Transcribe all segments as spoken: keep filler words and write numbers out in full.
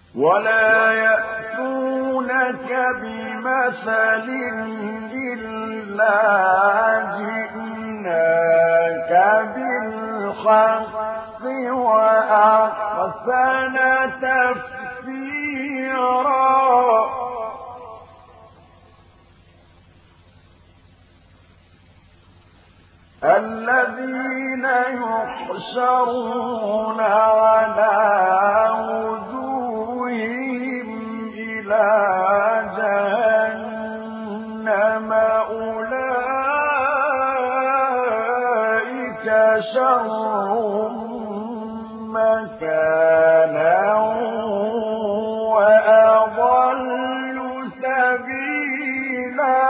ولا يأتونك بمثل إلا جئناك بالحق وأحسن تفسيرا الذين يحشرون على وجوههم إلى جهنم أولئك شر مكانا وأضل سبيلا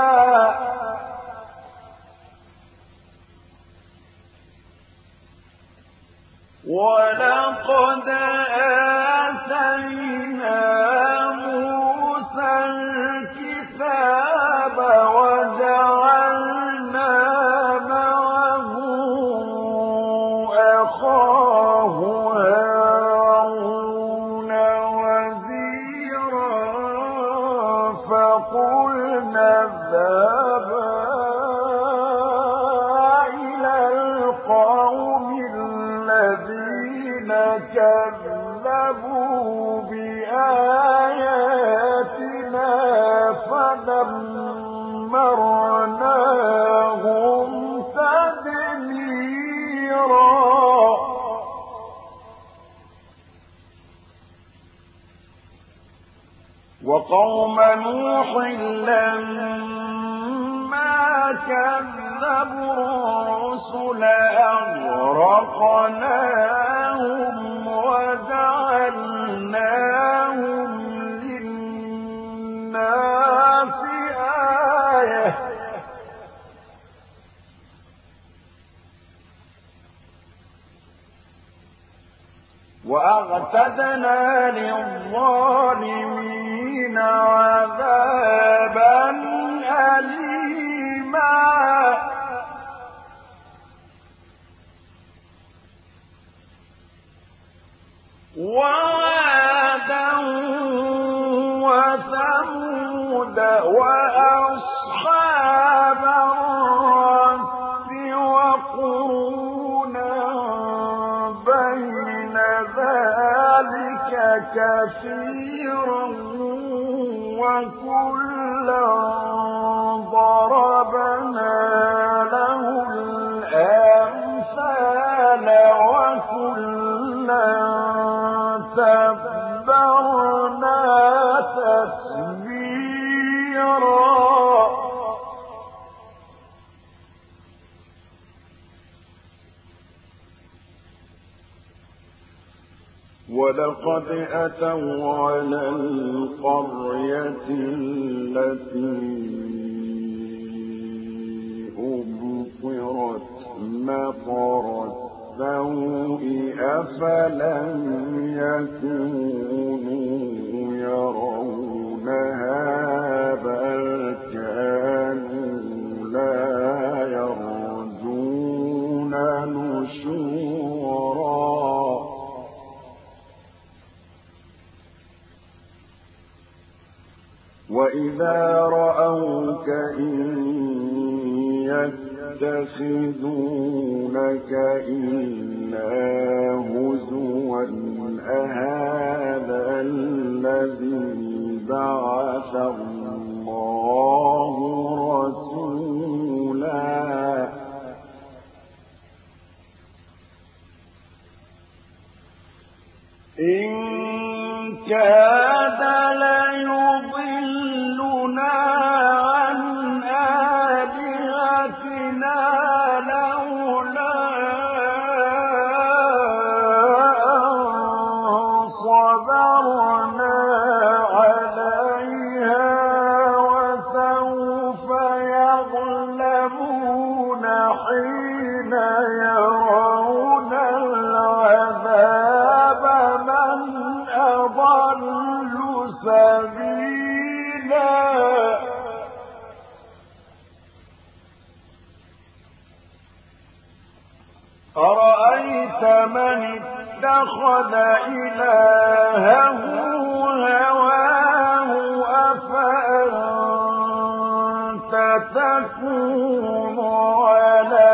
ولقد آتينا موسى الكتاب وجعلنا معه أخاه هارون وزيرا فقلنا اذهبا إلى القوم الذين كذبوا بآياتنا فدمرناهم تدميرا وقوم نوح لما كذبوا الرسل أغرقناهم وجعلناهم للناس آية وأعتدنا للظالمين عذابا أليما وعادا وثمود وأصحاب الرس وقرونا بين ذلك كثيرا وكلا ضربنا له الأمثال وكلا تبرنا تتبيرا ولقد أتوا على القرية التي أمطرت مطر السوء أفلم يكونوا يرونها بل كانوا لا يرجون نشورا وإذا رأوك إن يتخذونك إلا هزوا أهذا الذي بعث الله رسولا إن كاد ليضلنا عن آلهتنا لولا أن صبرنا عليها وسوف يظلمون حين يرون العذاب من أضل سبيلا أرأيت من اتخذ إلهه تكون على